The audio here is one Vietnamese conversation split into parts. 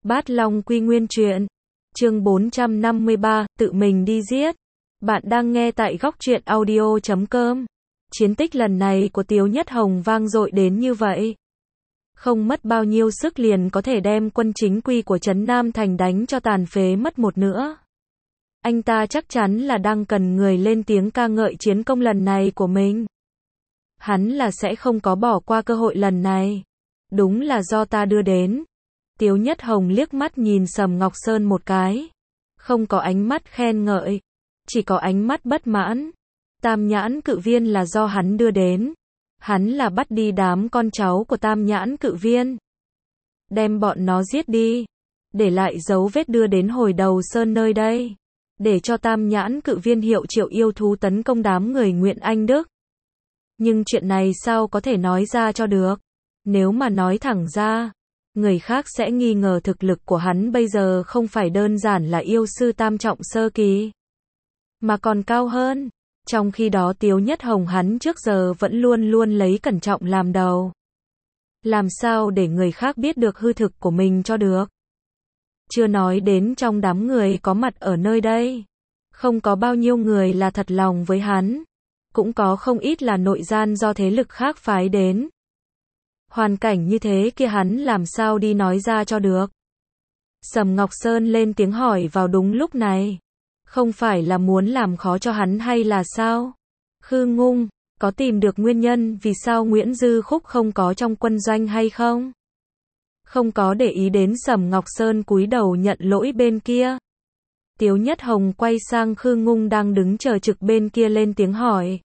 Bát Long Quy Nguyên truyện. Chương 453, tự mình đi giết. Bạn đang nghe tại góc truyện audio.com. Chiến tích lần này của Tiếu Nhất Hồng vang dội đến như vậy. Không mất bao nhiêu sức liền có thể đem quân chính quy của Trấn Nam Thành đánh cho tàn phế mất một nữa. Anh ta chắc chắn là đang cần người lên tiếng ca ngợi chiến công lần này của mình. Hắn là sẽ không có bỏ qua cơ hội lần này. Đúng là do ta đưa đến. Tiếu Nhất Hồng liếc mắt nhìn Sầm Ngọc Sơn một cái. Không có ánh mắt khen ngợi. Chỉ có ánh mắt bất mãn. Tam nhãn cự viên là do hắn đưa đến. Hắn là bắt đi đám con cháu của Tam nhãn cự viên. Đem bọn nó giết đi. Để lại dấu vết đưa đến hồi đầu sơn nơi đây. Để cho Tam nhãn cự viên hiệu triệu yêu thú tấn công đám người Nguyễn Anh Đức. Nhưng chuyện này sao có thể nói ra cho được? Nếu mà nói thẳng ra, người khác sẽ nghi ngờ thực lực của hắn bây giờ không phải đơn giản là yêu sư tam trọng sơ kỳ, mà còn cao hơn. Trong khi đó Tiếu Nhất Hồng hắn trước giờ vẫn luôn luôn lấy cẩn trọng làm đầu. Làm sao để người khác biết được hư thực của mình cho được? Chưa nói đến trong đám người có mặt ở nơi đây. Không có bao nhiêu người là thật lòng với hắn. Cũng có không ít là nội gian do thế lực khác phái đến. Hoàn cảnh như thế kia hắn làm sao đi nói ra cho được. Sầm Ngọc Sơn lên tiếng hỏi vào đúng lúc này. Không phải là muốn làm khó cho hắn hay là sao? Khư Ngung, có tìm được nguyên nhân vì sao Nguyễn Dư Khúc không có trong quân doanh hay không? Không có để ý đến Sầm Ngọc Sơn cúi đầu nhận lỗi bên kia. Tiếu Nhất Hồng quay sang Khư Ngung đang đứng chờ trực bên kia lên tiếng hỏi.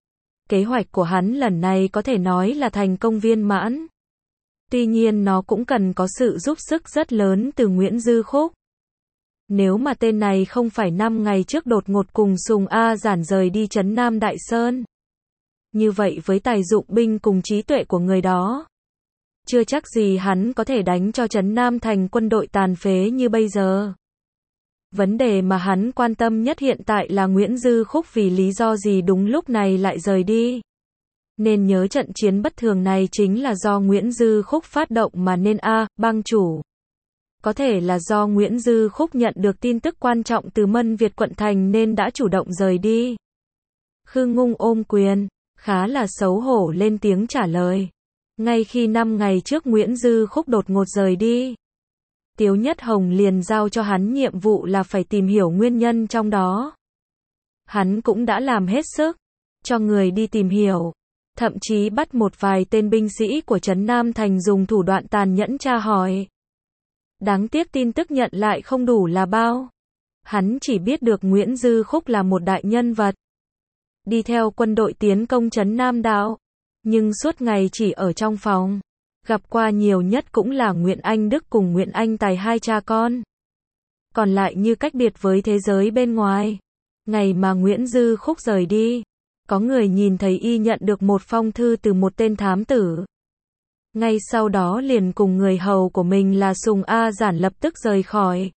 Kế hoạch của hắn lần này có thể nói là thành công viên mãn. Tuy nhiên nó cũng cần có sự giúp sức rất lớn từ Nguyễn Dư Khúc. Nếu mà tên này không phải 5 ngày trước đột ngột cùng Sùng A Giản rời đi Trấn Nam Đại Sơn. Như vậy với tài dụng binh cùng trí tuệ của người đó, chưa chắc gì hắn có thể đánh cho Trấn Nam thành quân đội tàn phế như bây giờ. Vấn đề mà hắn quan tâm nhất hiện tại là Nguyễn Dư Khúc vì lý do gì đúng lúc này lại rời đi. Nên nhớ trận chiến bất thường này chính là do Nguyễn Dư Khúc phát động mà nên bang chủ. Có thể là do Nguyễn Dư Khúc nhận được tin tức quan trọng từ Mân Việt quận thành nên đã chủ động rời đi. Khư Ngung ôm quyền, khá là xấu hổ lên tiếng trả lời. Ngay khi 5 ngày trước Nguyễn Dư Khúc đột ngột rời đi, Tiếu Nhất Hồng liền giao cho hắn nhiệm vụ là phải tìm hiểu nguyên nhân trong đó. Hắn cũng đã làm hết sức, cho người đi tìm hiểu, thậm chí bắt một vài tên binh sĩ của Trấn Nam Thành dùng thủ đoạn tàn nhẫn tra hỏi. Đáng tiếc tin tức nhận lại không đủ là bao. Hắn chỉ biết được Nguyễn Dư Khúc là một đại nhân vật, đi theo quân đội tiến công Trấn Nam Đạo, nhưng suốt ngày chỉ ở trong phòng. Gặp qua nhiều nhất cũng là Nguyễn Anh Đức cùng Nguyễn Anh Tài hai cha con. Còn lại như cách biệt với thế giới bên ngoài. Ngày mà Nguyễn Dư Khúc rời đi, có người nhìn thấy y nhận được một phong thư từ một tên thám tử. Ngay sau đó liền cùng người hầu của mình là Sùng A Giản lập tức rời khỏi.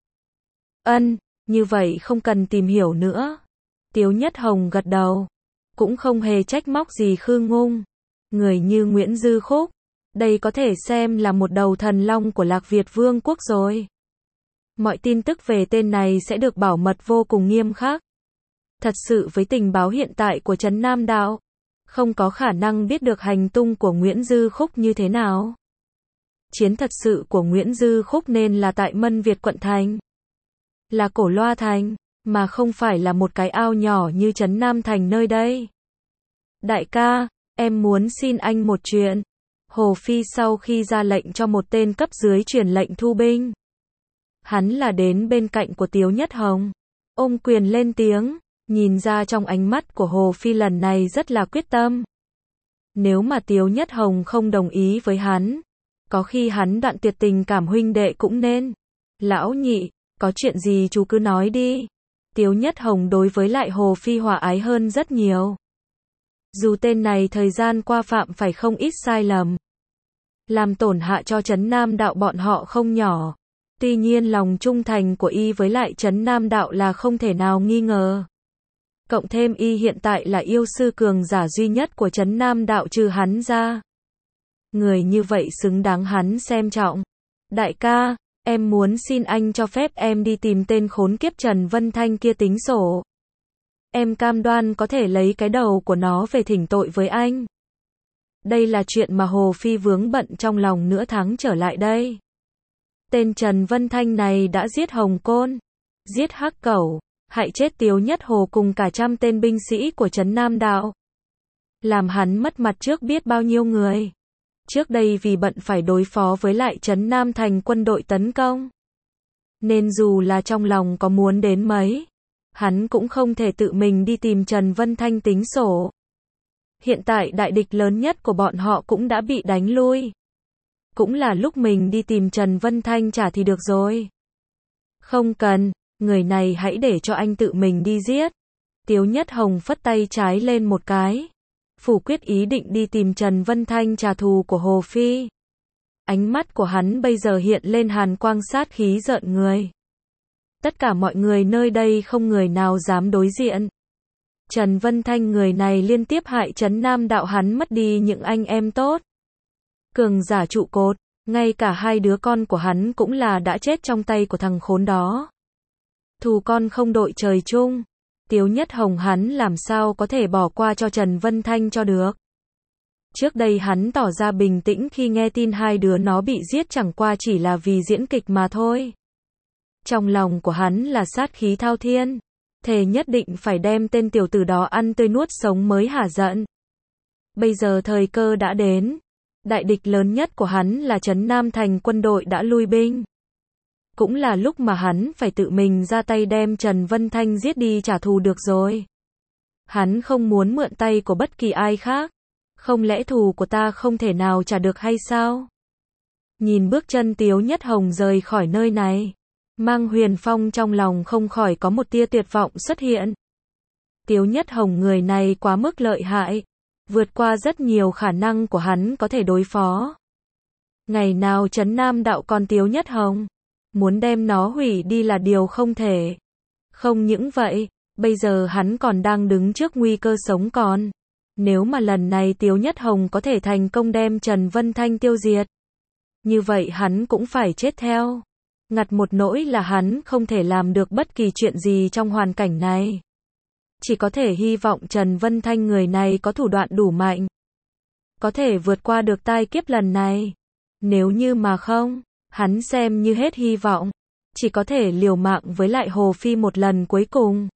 Như vậy không cần tìm hiểu nữa. Tiếu Nhất Hồng gật đầu. Cũng không hề trách móc gì Khư Ngung. Người như Nguyễn Dư Khúc, đây có thể xem là một đầu thần long của Lạc Việt Vương quốc rồi. Mọi tin tức về tên này sẽ được bảo mật vô cùng nghiêm khắc. Thật sự với tình báo hiện tại của Trấn Nam Đạo, không có khả năng biết được hành tung của Nguyễn Dư Khúc như thế nào. Chiến thật sự của Nguyễn Dư Khúc nên là tại Mân Việt quận thành. Là Cổ Loa thành, mà không phải là một cái ao nhỏ như Trấn Nam thành nơi đây. Đại ca, em muốn xin anh một chuyện. Hồ Phi sau khi ra lệnh cho một tên cấp dưới truyền lệnh thu binh. Hắn là đến bên cạnh của Tiếu Nhất Hồng, ôm quyền lên tiếng, nhìn ra trong ánh mắt của Hồ Phi lần này rất là quyết tâm. Nếu mà Tiếu Nhất Hồng không đồng ý với hắn, có khi hắn đoạn tuyệt tình cảm huynh đệ cũng nên. Lão nhị, có chuyện gì chú cứ nói đi. Tiếu Nhất Hồng đối với lại Hồ Phi hòa ái hơn rất nhiều. Dù tên này thời gian qua phạm phải không ít sai lầm, làm tổn hại cho Trấn Nam Đạo bọn họ không nhỏ. Tuy nhiên lòng trung thành của y với lại Trấn Nam Đạo là không thể nào nghi ngờ. Cộng thêm y hiện tại là yêu sư cường giả duy nhất của Trấn Nam Đạo trừ hắn ra. Người như vậy xứng đáng hắn xem trọng. Đại ca, Em muốn xin anh cho phép em đi tìm tên khốn kiếp Trần Vân Thanh kia tính sổ. Em cam đoan có thể lấy cái đầu của nó về thỉnh tội với anh. Đây là chuyện mà Hồ Phi vướng bận trong lòng nửa tháng trở lại đây. Tên Trần Vân Thanh này đã giết Hồng Côn, giết Hắc Cẩu, hại chết Tiếu Nhất Hồ cùng cả trăm tên binh sĩ của Trấn Nam Đạo. Làm hắn mất mặt trước biết bao nhiêu người. Trước đây vì bận phải đối phó với lại Trấn Nam Thành quân đội tấn công, nên dù là trong lòng có muốn đến mấy, hắn cũng không thể tự mình đi tìm Trần Vân Thanh tính sổ. Hiện tại đại địch lớn nhất của bọn họ cũng đã bị đánh lui. Cũng là lúc mình đi tìm Trần Vân Thanh trả thì được rồi. Không cần, người này hãy để cho anh tự mình đi giết. Tiếu Nhất Hồng phất tay trái lên một cái, phủ quyết ý định đi tìm Trần Vân Thanh trả thù của Hồ Phi. Ánh mắt của hắn bây giờ hiện lên hàn quang sát khí rợn người. Tất cả mọi người nơi đây không người nào dám đối diện. Trần Vân Thanh người này liên tiếp hại Trấn Nam Đạo hắn mất đi những anh em tốt, cường giả trụ cột, ngay cả hai đứa con của hắn cũng là đã chết trong tay của thằng khốn đó. Thù con không đội trời chung, Tiếu Nhất Hồng hắn làm sao có thể bỏ qua cho Trần Vân Thanh cho được. Trước đây hắn tỏ ra bình tĩnh khi nghe tin hai đứa nó bị giết chẳng qua chỉ là vì diễn kịch mà thôi. Trong lòng của hắn là sát khí thao thiên, thề nhất định phải đem tên tiểu tử đó ăn tươi nuốt sống mới hả giận. Bây giờ thời cơ đã đến, đại địch lớn nhất của hắn là Trấn Nam Thành quân đội đã lui binh. Cũng là lúc mà hắn phải tự mình ra tay đem Trần Vân Thanh giết đi trả thù được rồi. Hắn không muốn mượn tay của bất kỳ ai khác. Không lẽ thù của ta không thể nào trả được hay sao? Nhìn bước chân Tiếu Nhất Hồng rời khỏi nơi này, Mang Huyền Phong trong lòng không khỏi có một tia tuyệt vọng xuất hiện. Tiếu Nhất Hồng người này quá mức lợi hại, vượt qua rất nhiều khả năng của hắn có thể đối phó. Ngày nào Trấn Nam Đạo còn Tiếu Nhất Hồng, muốn đem nó hủy đi là điều không thể. Không những vậy, bây giờ hắn còn đang đứng trước nguy cơ sống còn. Nếu mà lần này Tiếu Nhất Hồng có thể thành công đem Trần Vân Thanh tiêu diệt, như vậy hắn cũng phải chết theo. Ngặt một nỗi là hắn không thể làm được bất kỳ chuyện gì trong hoàn cảnh này. Chỉ có thể hy vọng Trần Vân Thanh người này có thủ đoạn đủ mạnh, có thể vượt qua được tai kiếp lần này. Nếu như mà không, hắn xem như hết hy vọng, chỉ có thể liều mạng với lại Hồ Phi một lần cuối cùng.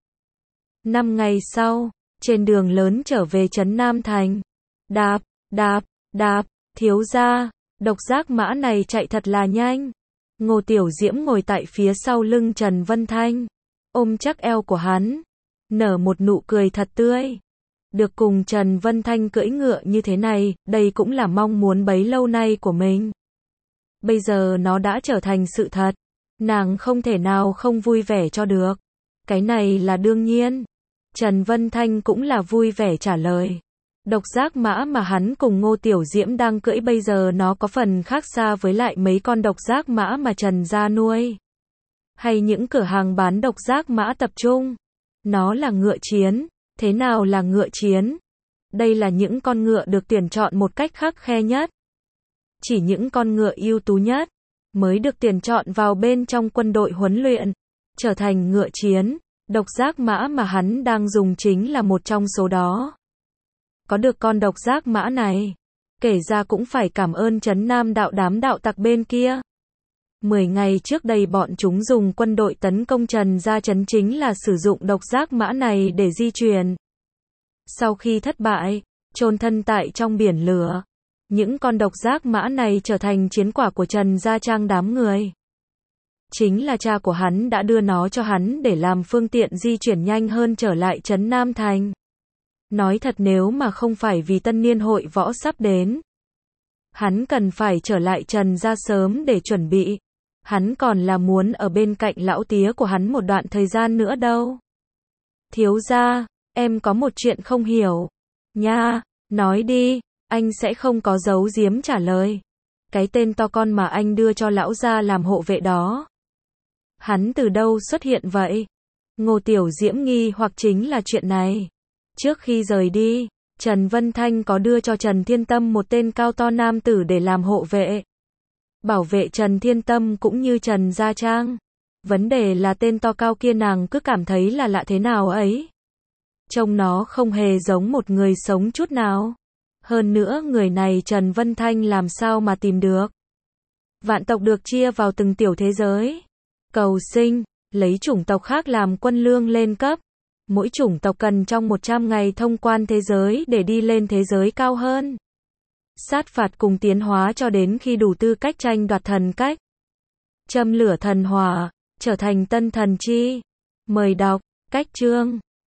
5 ngày sau, trên đường lớn trở về Trấn Nam Thành, đạp, đạp, đạp, thiếu gia, độc giác mã này chạy thật là nhanh. Ngô Tiểu Diễm ngồi tại phía sau lưng Trần Vân Thanh, ôm chắc eo của hắn, nở một nụ cười thật tươi. Được cùng Trần Vân Thanh cưỡi ngựa như thế này, đây cũng là mong muốn bấy lâu nay của mình. Bây giờ nó đã trở thành sự thật, nàng không thể nào không vui vẻ cho được. Cái này là đương nhiên. Trần Vân Thanh cũng là vui vẻ trả lời. Độc giác mã mà hắn cùng Ngô Tiểu Diễm đang cưỡi bây giờ nó có phần khác xa với lại mấy con độc giác mã mà Trần gia nuôi. Hay những cửa hàng bán độc giác mã tập trung. Nó là ngựa chiến. Thế nào là ngựa chiến? Đây là những con ngựa được tuyển chọn một cách khắt khe nhất. Chỉ những con ngựa ưu tú nhất mới được tuyển chọn vào bên trong quân đội huấn luyện, trở thành ngựa chiến. Độc giác mã mà hắn đang dùng chính là một trong số đó. Có được con độc giác mã này, kể ra cũng phải cảm ơn Trấn Nam Đạo đám đạo tặc bên kia. 10 ngày trước đây bọn chúng dùng quân đội tấn công Trần gia trấn chính là sử dụng độc giác mã này để di chuyển. Sau khi thất bại, chôn thân tại trong biển lửa, những con độc giác mã này trở thành chiến quả của Trần gia trang đám người. Chính là cha của hắn đã đưa nó cho hắn để làm phương tiện di chuyển nhanh hơn trở lại Trấn Nam Thành. Nói thật nếu mà không phải vì tân niên hội võ sắp đến, hắn cần phải trở lại Trần gia sớm để chuẩn bị. Hắn còn là muốn ở bên cạnh lão tía của hắn một đoạn thời gian nữa đâu. Thiếu gia, em có một chuyện không hiểu. Nha, nói đi, anh sẽ không có giấu giếm trả lời. Cái tên to con mà anh đưa cho lão gia làm hộ vệ đó, hắn từ đâu xuất hiện vậy? Ngô Tiểu Diễm nghi hoặc chính là chuyện này. Trước khi rời đi, Trần Vân Thanh có đưa cho Trần Thiên Tâm một tên cao to nam tử để làm hộ vệ. bảo vệ Trần Thiên Tâm cũng như Trần Gia Trang. Vấn đề là tên to cao kia nàng cứ cảm thấy là lạ thế nào ấy. Trông nó không hề giống một người sống chút nào. Hơn nữa người này Trần Vân Thanh làm sao mà tìm được. Vạn tộc được chia vào từng tiểu thế giới. Cầu sinh, lấy chủng tộc khác làm quân lương lên cấp. Mỗi chủng tộc cần trong 100 ngày thông quan thế giới để đi lên thế giới cao hơn. Sát phạt cùng tiến hóa cho đến khi đủ tư cách tranh đoạt thần cách. Châm lửa thần hỏa, trở thành tân thần chi. Mời đọc, cách chương.